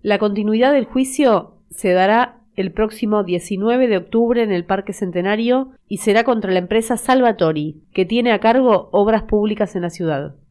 La continuidad del juicio se dará el próximo 19 de octubre en el Parque Centenario y será contra la empresa Salvatori, que tiene a cargo obras públicas en la ciudad.